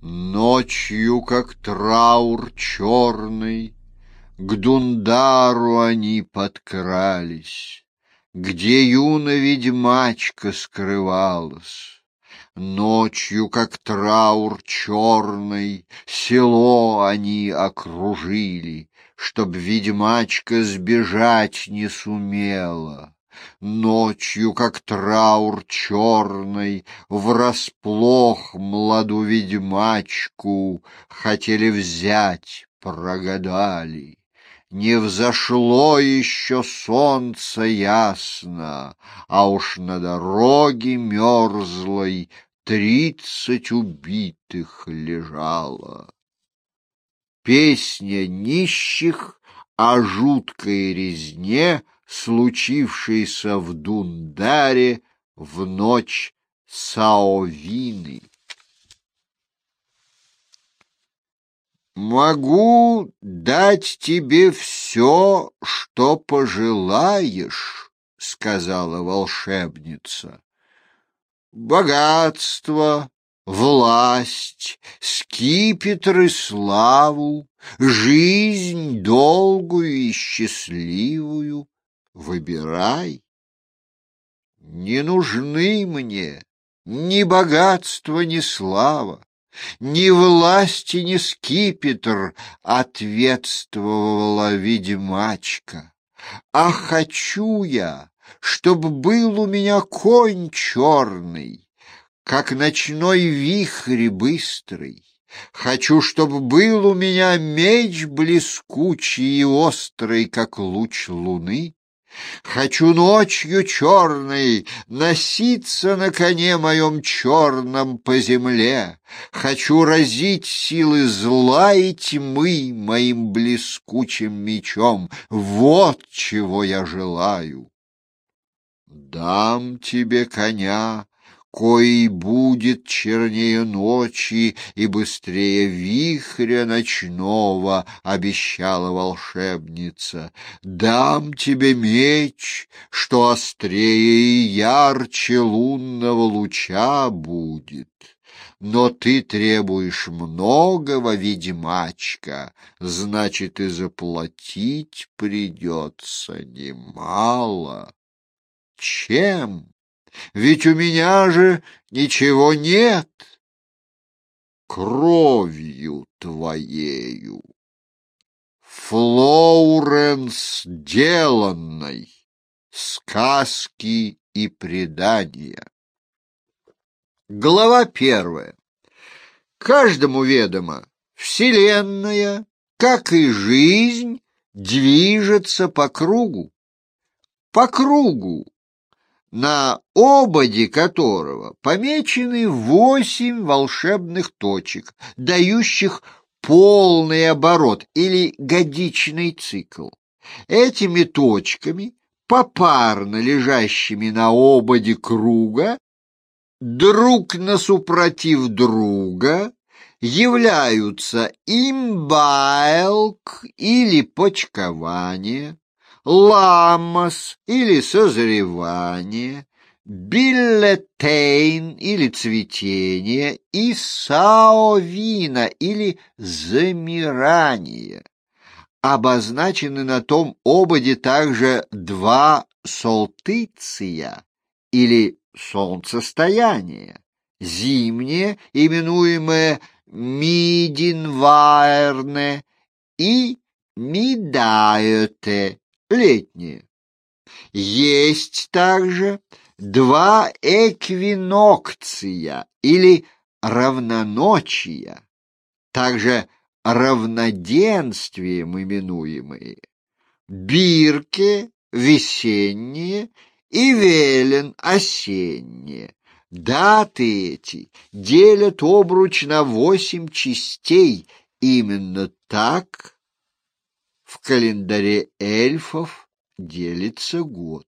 Ночью, как траур черный, к Дундару они подкрались, где юная ведьмачка скрывалась. Ночью, как траур черный, село они окружили, чтоб ведьмачка сбежать не сумела. Ночью, как траур черный, врасплох младу ведьмачку хотели взять, прогадали. Не взошло еще солнце ясно, а уж на дороге мерзлой 30 убитых лежало. Песня нищих о жуткой резне, случившейся в Дундаре в ночь Саовины. «Могу дать тебе все, что пожелаешь», — сказала волшебница. «Богатство, власть, скипетр и славу, жизнь долгую и счастливую. Выбирай. Не нужны мне ни богатство, ни слава. Ни власть и ни скипетр, ответствовала ведьмачка. А хочу я, чтоб был у меня конь черный, как ночной вихрь быстрый. Хочу, чтоб был у меня меч блескучий и острый, как луч луны. Хочу ночью черной носиться на коне моем черном по земле. Хочу разить силы зла и тьмы моим блескучим мечом. Вот чего я желаю. Дам тебе коня, кои будет чернее ночи и быстрее вихря ночного, обещала волшебница. Дам тебе меч, что острее и ярче лунного луча будет. Но ты требуешь многого, ведьмачка, значит, и заплатить придется немало. Чем? Ведь у меня же ничего нет. Кровью твоею. Флоуренс деланной. Сказки и предания. Глава 1. Каждому ведомо, вселенная, как и жизнь, движется по кругу. По кругу, на ободе которого помечены 8 волшебных точек, дающих полный оборот или годичный цикл. Этими точками, попарно лежащими на ободе круга, друг насупротив друга, являются имбайлк или почкование, ламмас или созревание, биллетейн или цветение и саовина или замирание. Обозначены на том ободе также 2 солтыция или солнцестояния, зимнее, именуемое мидинваерне, и мидаете, летнее. Есть также 2 эквинокция или равноночия, также равноденствием именуемые, бирке весеннее и велен осеннее. Даты эти делят обруч на 8 частей. Именно так в календаре эльфов делится год.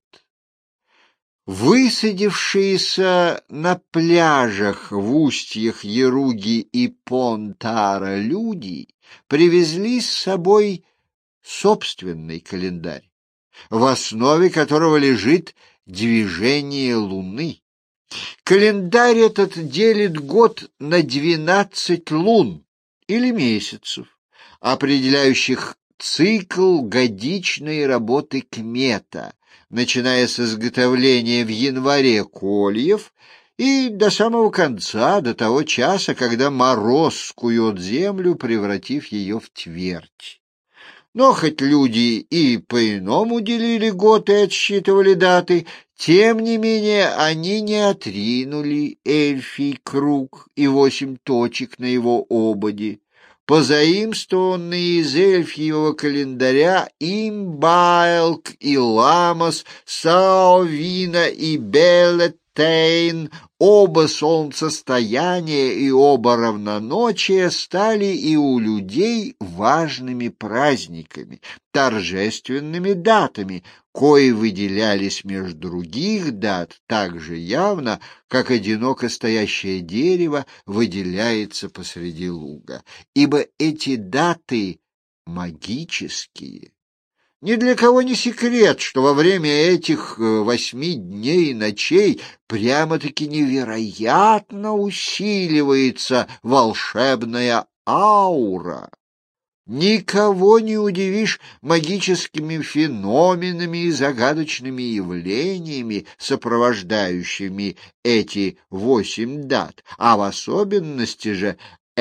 Высадившиеся на пляжах в устьях Яруги и Понтара люди привезли с собой собственный календарь, в основе которого лежит движение Луны. Календарь этот делит год на 12 лун или месяцев, определяющих цикл годичной работы кмета, начиная с изготовления в январе кольев и до самого конца, до того часа, когда мороз скует землю, превратив ее в твердь. Но хоть люди и по-иному делили год и отсчитывали даты, тем не менее они не отринули эльфий круг и 8 точек на его ободе, позаимствованные из эльфьего календаря Имбайлк и Ламос, Саовина и Белетейн. Оба солнцестояния и оба равноночия стали и у людей важными праздниками, торжественными датами, кои выделялись между других дат так же явно, как одиноко стоящее дерево выделяется посреди луга, ибо эти даты магические. Ни для кого не секрет, что во время этих 8 дней и ночей прямо-таки невероятно усиливается волшебная аура. Никого не удивишь магическими феноменами и загадочными явлениями, сопровождающими эти 8 дат, а в особенности же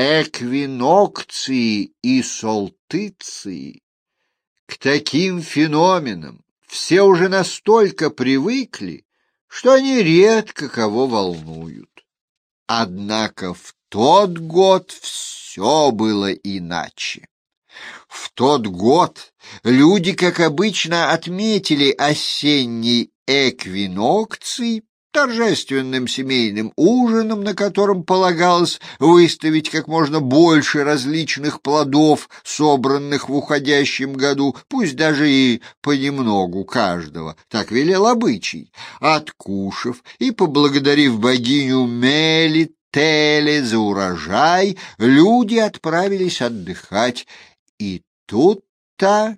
эквинокции и солтыции. К таким феноменам все уже настолько привыкли, что они редко кого волнуют. Однако в тот год все было иначе. В тот год люди, как обычно, отметили осенний эквинокций торжественным семейным ужином, на котором полагалось выставить как можно больше различных плодов, собранных в уходящем году, пусть даже и понемногу каждого, так велел обычай. Откушав и поблагодарив богиню Мелителе за урожай, люди отправились отдыхать, и тут-то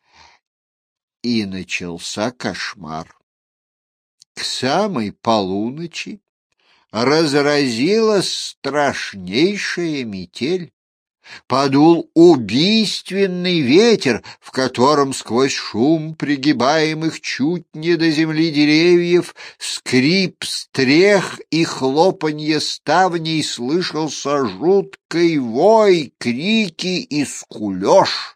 и начался кошмар. К самой полуночи разразилась страшнейшая метель. Подул убийственный ветер, в котором сквозь шум пригибаемых чуть не до земли деревьев, скрип стрех и хлопанье ставней слышался жуткий вой, крики и скулёж.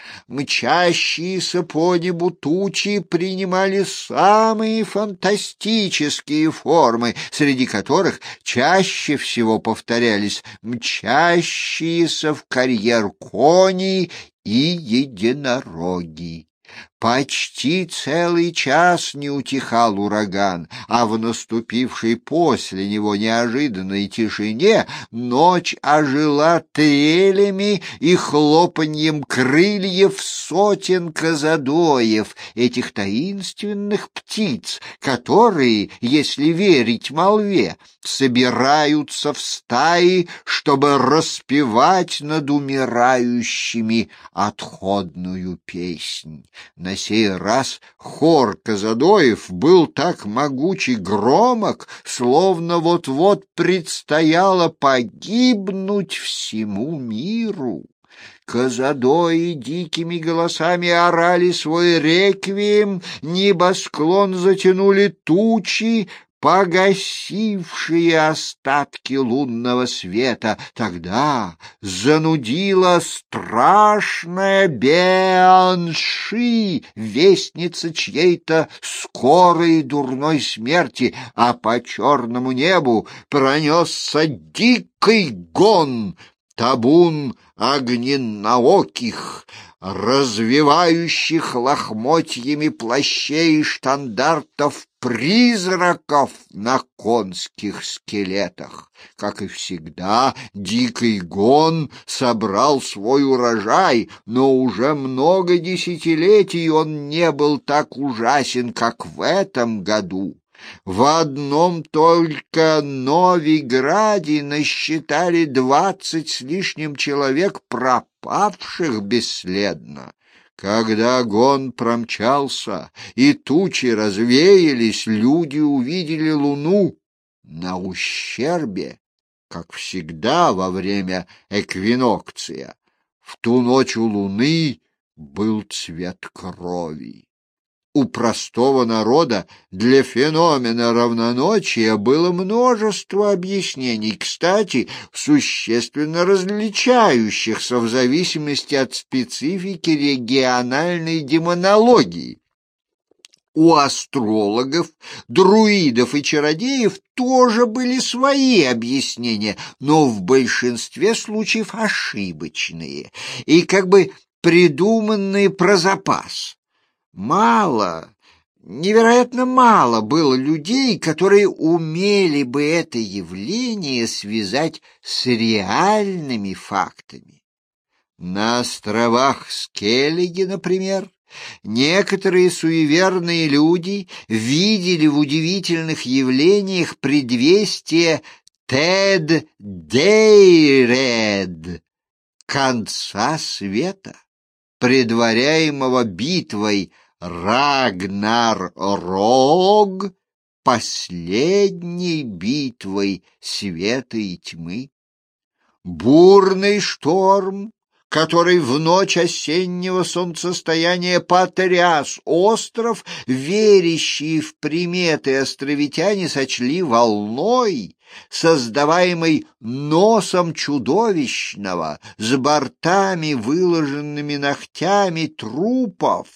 Мчащиеся по небу тучи принимали самые фантастические формы, среди которых чаще всего повторялись мчащиеся в карьер кони и единороги. Почти целый час не утихал ураган, а в наступившей после него неожиданной тишине ночь ожила трелями и хлопаньем крыльев сотен казадоев, этих таинственных птиц, которые, если верить молве, собираются в стаи, чтобы распевать над умирающими отходную песнь. На сей раз хор казадоев был так могуч и громок, словно вот-вот предстояло погибнуть всему миру. Казадои дикими голосами орали свой реквием, небосклон затянули тучи, погасившие остатки лунного света. Тогда занудила страшная Беанши, вестница чьей-то скорой дурной смерти, а по черному небу пронесся дикий гон. Табун огненнооких, развивающих лохмотьями плащей и штандартов призраков на конских скелетах. Как и всегда, дикий гон собрал свой урожай, но уже много десятилетий он не был так ужасен, как в этом году. В одном только Новиграде насчитали 20 с лишним человек, пропавших бесследно. Когда гон промчался и тучи развеялись, люди увидели луну, на ущербе, как всегда во время эквинокция. В ту ночь у луны был цвет крови. У простого народа для феномена равноночия было множество объяснений, кстати, существенно различающихся в зависимости от специфики региональной демонологии. У астрологов, друидов и чародеев тоже были свои объяснения, но в большинстве случаев ошибочные и как бы придуманные про запас. Мало, невероятно мало было людей, которые умели бы это явление связать с реальными фактами. На островах Скеллиги, например, некоторые суеверные люди видели в удивительных явлениях предвестие Тед-Дейред, конца света, предваряемого битвой Рагнар-Рог, последней битвой света и тьмы. Бурный шторм, который в ночь осеннего солнцестояния потряс остров, верящие в приметы островитяне сочли волной, создаваемой носом чудовищного, с бортами, выложенными ногтями трупов,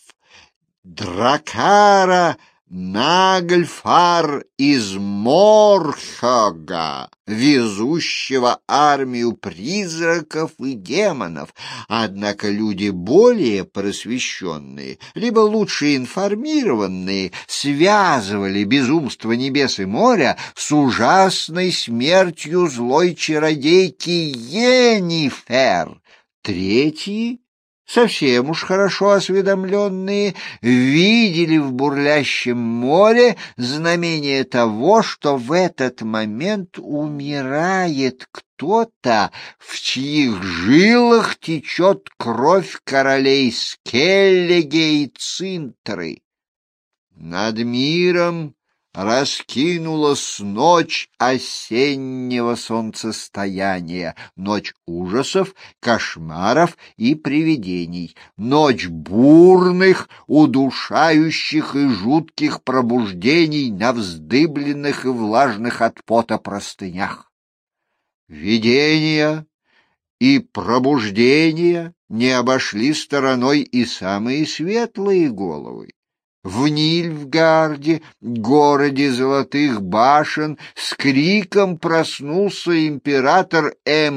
дракара Нагльфар из Морхага, везущего армию призраков и демонов. Однако люди более просвещенные, либо лучше информированные, связывали безумство небес и моря с ужасной смертью злой чародейки Йеннифер. Третьи, совсем уж хорошо осведомленные, видели в бурлящем море знамение того, что в этот момент умирает кто-то, в чьих жилах течет кровь королей Скеллиги и Цинтры. Над миром раскинулась ночь осеннего солнцестояния, ночь ужасов, кошмаров и привидений, ночь бурных, удушающих и жутких пробуждений на вздыбленных и влажных от пота простынях. Видения и пробуждения не обошли стороной и самые светлые головы. В Нильфгарде, городе золотых башен, с криком проснулся император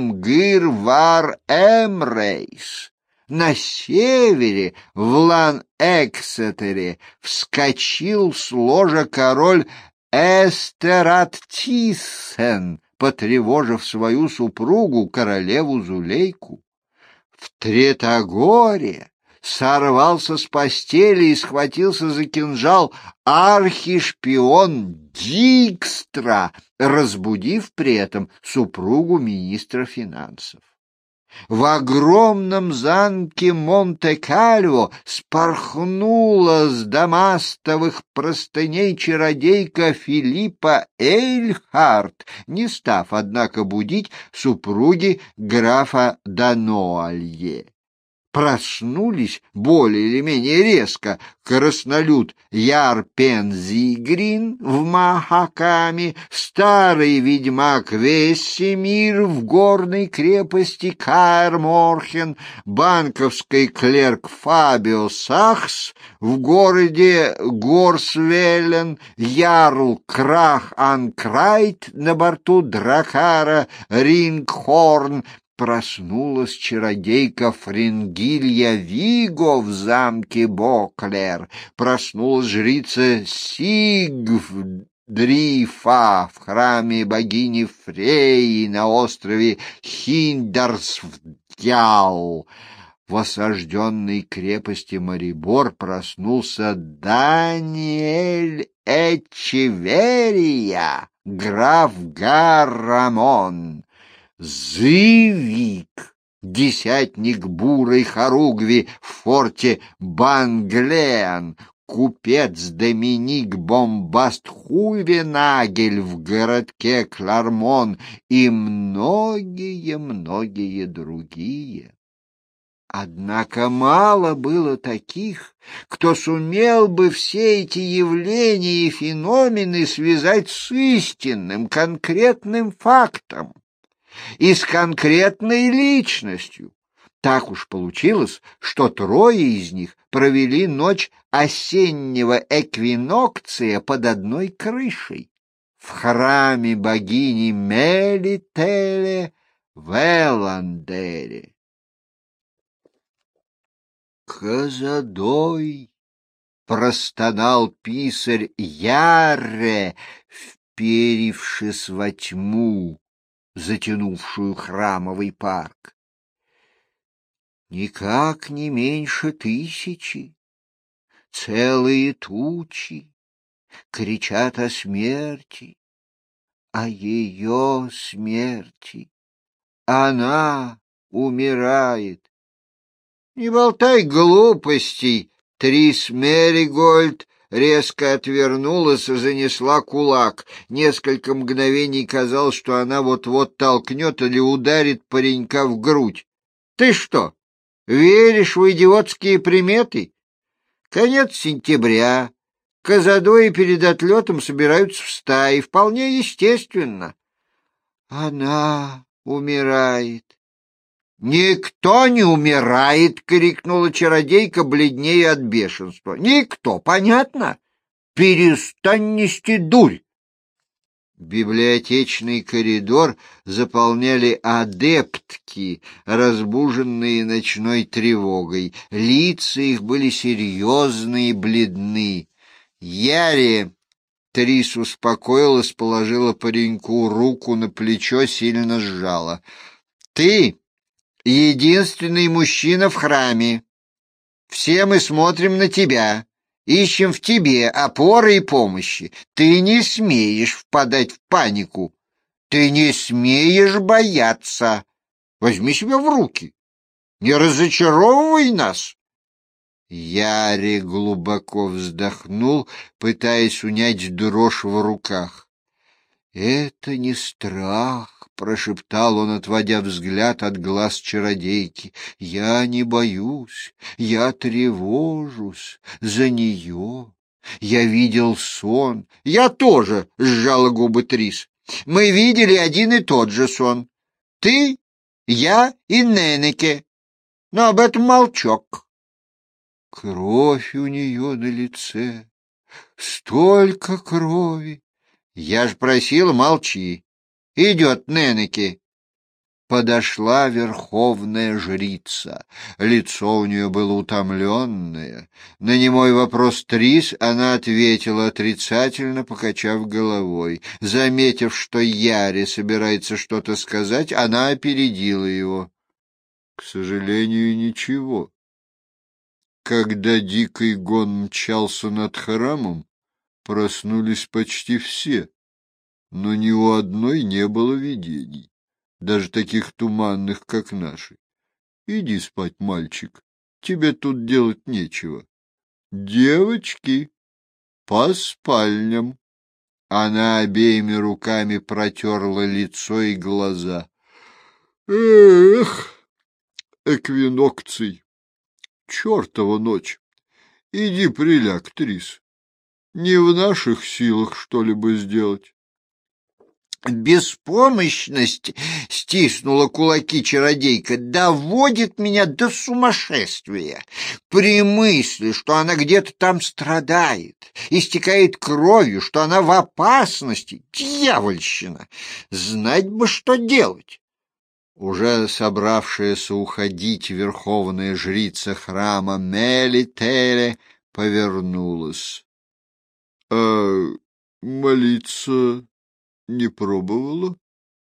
Эмгир-Вар-Эмрейс. На севере, в Лан-Эксетере, вскочил с ложа король Эстерат-Тиссен, потревожив свою супругу, королеву Зулейку. В Третагоре сорвался с постели и схватился за кинжал архишпион Дикстра, разбудив при этом супругу министра финансов. В огромном замке Монте-Кальво спорхнула с дамастовых простыней чародейка Филиппа Эйльхарт, не став, однако, будить супруги графа Дануалье. Проснулись более или менее резко краснолюд Ярпен-Зигрин в Махакаме, старый ведьмак Вессемир в горной крепости Каэр-Морхен, банковский клерк Фабио Сахс в городе Горсвеллен, ярл Крах-Анкрайт на борту дракара Рингхорн. Проснулась чародейка Фрингилья Виго в замке Боклер, проснулась жрица Сигдрифа в храме богини Фреи на острове Хиндарсвдял. В осажденной крепости Марибор проснулся Даниэль Эчеверия, граф Гаррамон. Зывик, десятник бурой хоругви в форте Банглеан, купец Доминик Бомбаст Хувенагель в городке Клармон и многие-многие другие. Однако мало было таких, кто сумел бы все эти явления и феномены связать с истинным, конкретным фактом и с конкретной личностью. Так уж получилось, что трое из них провели ночь осеннего эквинокция под одной крышей в храме богини Мелителе в Эландере. «Козадой!» — простонал писарь Ярре, вперившись во тьму, затянувшую храмовый парк. «Никак не меньше 1000, целые тучи, кричат о смерти, о ее смерти. Она умирает». «Не болтай глупостей!» Трис Меригольд резко отвернулась и занесла кулак. Несколько мгновений казалось, что она вот-вот толкнет или ударит паренька в грудь. «Ты что, веришь в идиотские приметы? Конец сентября. Козадои перед отлетом собираются в стаи. Вполне естественно». «Она умирает». «Никто не умирает!» — крикнула чародейка, бледнее от бешенства. «Никто, понятно? Перестань нести дурь!» Библиотечный коридор заполняли адептки, разбуженные ночной тревогой. Лица их были серьезные и бледны. «Яре!» — Трис успокоилась, положила пареньку руку на плечо, сильно сжала. «Ты единственный мужчина в храме. Все мы смотрим на тебя, ищем в тебе опоры и помощи. Ты не смеешь впадать в панику. Ты не смеешь бояться. Возьми себя в руки. Не разочаровывай нас». Яри глубоко вздохнул, пытаясь унять дрожь в руках. «Это не страх», — прошептал он, отводя взгляд от глаз чародейки. «Я не боюсь, я тревожусь за нее. Я видел сон». «Я тоже», — сжала губы Трис. «Мы видели один и тот же сон. Ты, я и Ненеке. Но об этом молчок». Кровь у нее на лице. Столько крови. «Я ж просила, молчи. Идет Ненеке». Подошла верховная жрица. Лицо у нее было утомленное. На немой вопрос Трис она ответила отрицательно, покачав головой. Заметив, что Яре собирается что-то сказать, она опередила его. К сожалению, ничего. Когда дикий гон мчался над храмом, проснулись почти все, но ни у одной не было видений, даже таких туманных, как наши. Иди спать, мальчик, тебе тут делать нечего. Девочки, по спальням. Она обеими руками протерла лицо и глаза. Эх, эквинокций, чертова ночь. Иди приляг, Трис. Не в наших силах что-либо сделать. Беспомощность, — стиснула кулаки чародейка, — доводит меня до сумасшествия. При мысли, что она где-то там страдает, истекает кровью, что она в опасности. Дьявольщина! Знать бы, что делать. Уже собравшаяся уходить верховная жрица храма Мелителе повернулась. — А молиться не пробовала?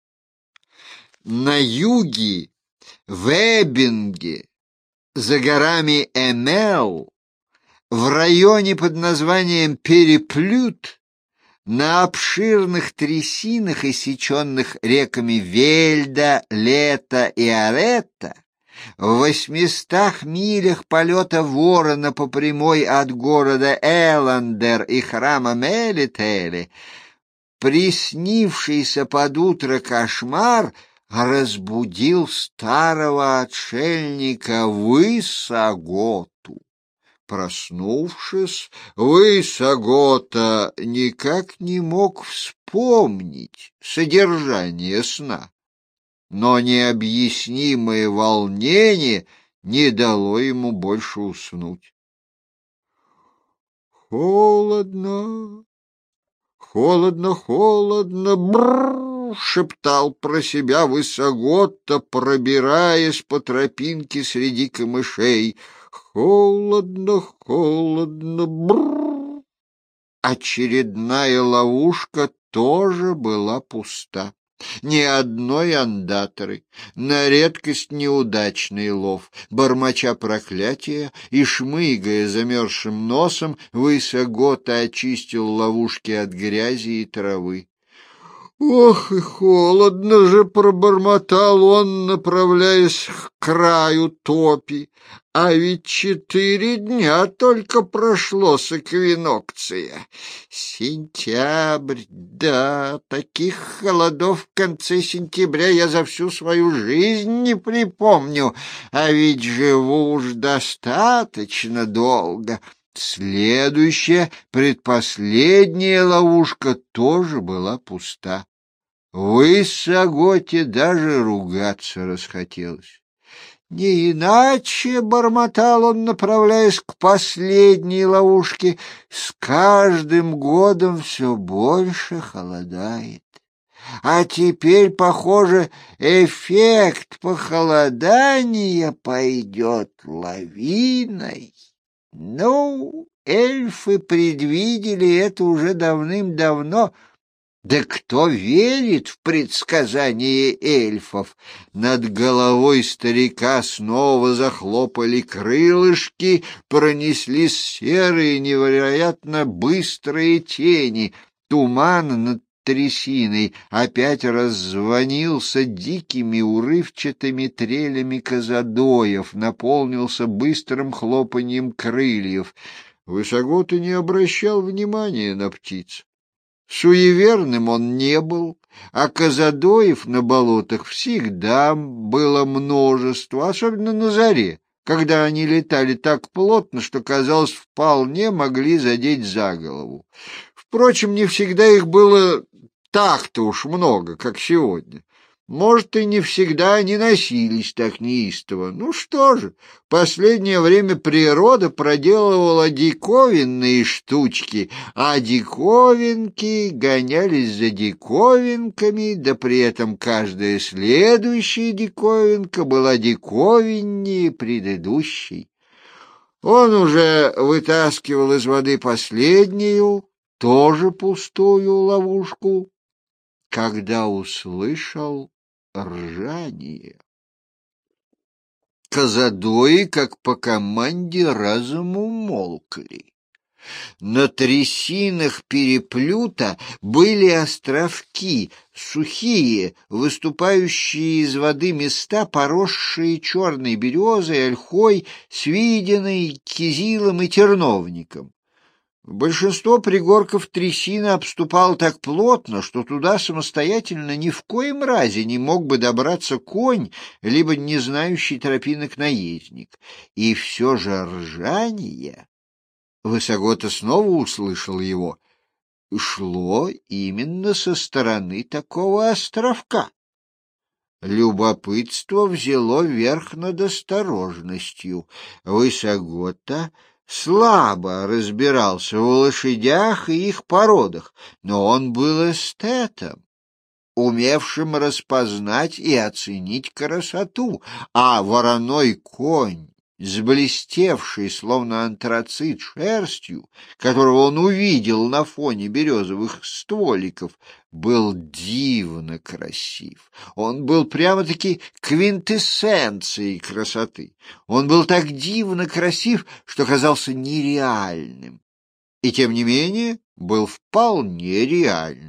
На юге, в Эббинге, за горами Эмел, в районе под названием Переплют, на обширных трясинах, иссеченных реками Вельда, Лета и Аретта, В 800 милях полета ворона по прямой от города Эландер и храма Мелители приснившийся под утро кошмар разбудил старого отшельника Высоготу. Проснувшись, Высогота никак не мог вспомнить содержание сна, но необъяснимое волнение не дало ему больше уснуть. «Холодно, холодно, холодно, бррр!» — шептал про себя Высогота, пробираясь по тропинке среди камышей. «Холодно, холодно, бррр!» Очередная ловушка тоже была пуста. Ни одной андаторы, на редкость неудачный лов. Бормоча проклятия и шмыгая замерзшим носом, Высогота очистил ловушки от грязи и травы. «Ох, и холодно же!» — пробормотал он, направляясь к краю топи. «А ведь 4 дня только прошло с эквинокция. Сентябрь, да, таких холодов в конце сентября я за всю свою жизнь не припомню, а ведь живу уж достаточно долго». Следующая, предпоследняя ловушка тоже была пуста. Высоготе даже ругаться расхотелось. «Не иначе», — бормотал он, направляясь к последней ловушке, — «с каждым годом все больше холодает. А теперь, похоже, эффект похолодания пойдет лавиной». Ну, эльфы предвидели это уже давным-давно. Да кто верит в предсказания эльфов? Над головой старика снова захлопали крылышки, пронеслись серые, невероятно быстрые тени. Туман над трясиной опять раззвонился дикими урывчатыми трелями казадоев, наполнился быстрым хлопаньем крыльев. Высогота не обращал внимания на птиц. Суеверным он не был, а казадоев на болотах всегда было множество, особенно на заре, когда они летали так плотно, что, казалось, вполне могли задеть за голову. Впрочем, не всегда их было так-то уж много, как сегодня. Может, и не всегда они носились так неистово. Ну что же, в последнее время природа проделывала диковинные штучки, а диковинки гонялись за диковинками, да при этом каждая следующая диковинка была диковиннее предыдущей. Он уже вытаскивал из воды последнюю, тоже пустую ловушку, когда услышал ржание. Казадои, как по команде, разом умолкли. На трясинах переплюта были островки, сухие, выступающие из воды места, поросшие черной березой, ольхой, свидиной, кизилом и терновником. Большинство пригорков трясины обступало так плотно, что туда самостоятельно ни в коем разе не мог бы добраться конь, либо не знающий тропинок наездник. И все же ржание, Высогота снова услышал его, шло именно со стороны такого островка. Любопытство взяло верх над осторожностью. Высогота слабо разбирался в лошадях и их породах, но он был эстетом, умевшим распознать и оценить красоту, а вороной конь с блестевшей, словно антрацит, шерстью, которого он увидел на фоне березовых стволиков, был дивно красив. Он был прямо-таки квинтэссенцией красоты. Он был так дивно красив, что казался нереальным. И тем не менее был вполне реальным.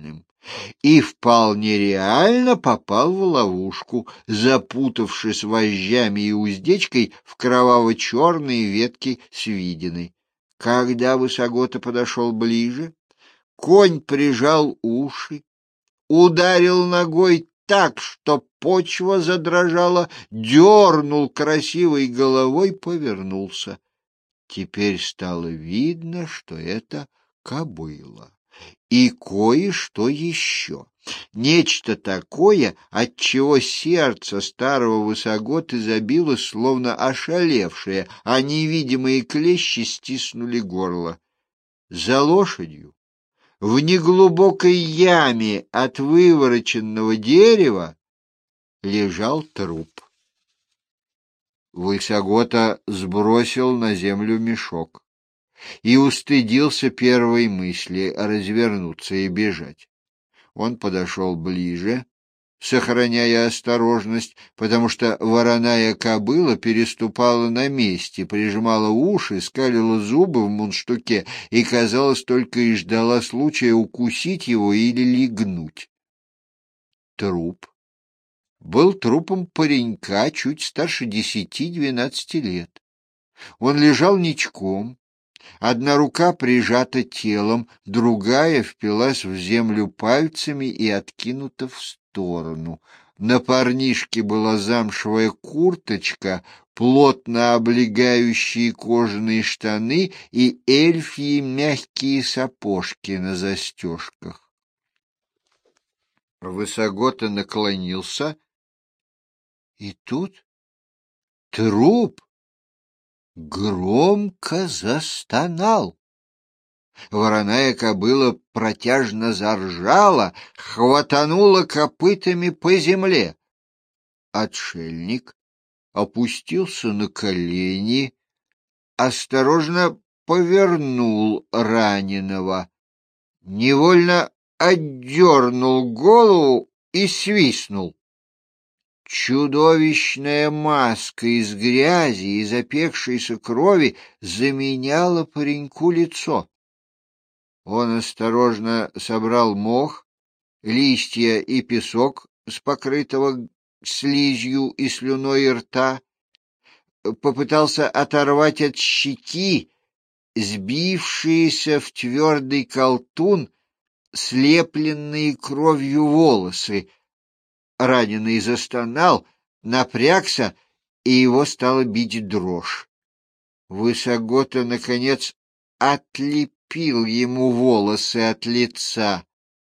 и вполне реально попал в ловушку, запутавшись вожжами и уздечкой в кроваво-черные ветки свидины. Когда Высогота подошел ближе, конь прижал уши, ударил ногой так, что почва задрожала, дернул красивой головой, повернулся. Теперь стало видно, что это кобыла. И кое-что еще. Нечто такое, от чего сердце старого Высоготы забилось, словно ошалевшее, а невидимые клещи стиснули горло. За лошадью, в неглубокой яме от вывороченного дерева, лежал труп. Высогота сбросил на землю мешок и устыдился первой мысли развернуться и бежать. Он подошел ближе, сохраняя осторожность, потому что вороная кобыла переступала на месте, прижимала уши, скалила зубы в мундштуке и, казалось, только и ждала случая укусить его или легнуть. Труп был трупом паренька чуть старше 10-12 лет. Он лежал ничком, одна рука прижата телом, другая впилась в землю пальцами и откинута в сторону. На парнишке была замшевая курточка, плотно облегающие кожаные штаны и эльфьи мягкие сапожки на застежках. Высогота наклонился, и тут труп громко застонал. Вороная кобыла протяжно заржала, хватанула копытами по земле. Отшельник опустился на колени, осторожно повернул раненого, невольно отдернул голову и свистнул. Чудовищная маска из грязи и запекшейся крови заменяла пареньку лицо. Он осторожно собрал мох, листья и песок с покрытого слизью и слюной рта, попытался оторвать от щеки сбившиеся в твердый колтун слепленные кровью волосы. Раненый застонал, напрягся, и его стала бить дрожь. Высогота, наконец, отлепил ему волосы от лица.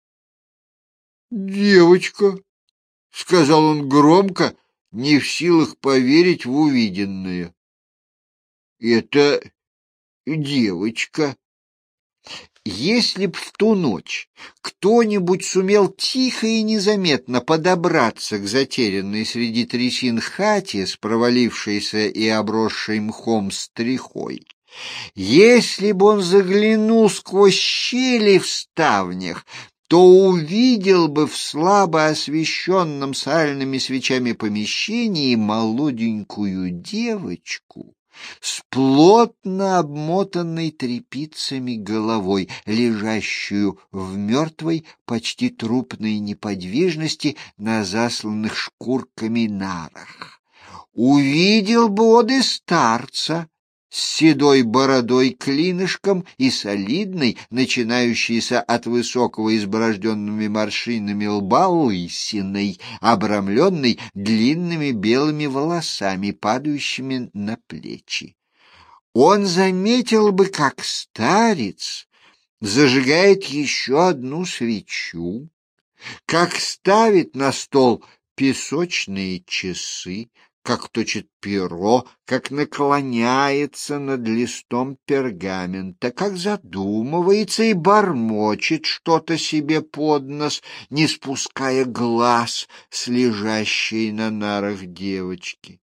«Девочка!» — сказал он громко, не в силах поверить в увиденное. «Это девочка!» Если б в ту ночь кто-нибудь сумел тихо и незаметно подобраться к затерянной среди трясин хате с провалившейся и обросшей мхом стрихой, если бы он заглянул сквозь щели в ставнях, то увидел бы в слабо освещенном сальными свечами помещении молоденькую девочку с плотно обмотанной тряпицами головой, лежащую в мертвой, почти трупной неподвижности на засланных шкурками нарах. Увидел бы он и старца с седой бородой-клинышком и солидной, начинающейся от высокого изборожденными морщинами лба лысиной, обрамленной длинными белыми волосами, падающими на плечи. Он заметил бы, как старец зажигает еще одну свечу, как ставит на стол песочные часы, как точит перо, как наклоняется над листом пергамента, как задумывается и бормочет что-то себе под нос, не спуская глаз с лежащей на нарах девочки.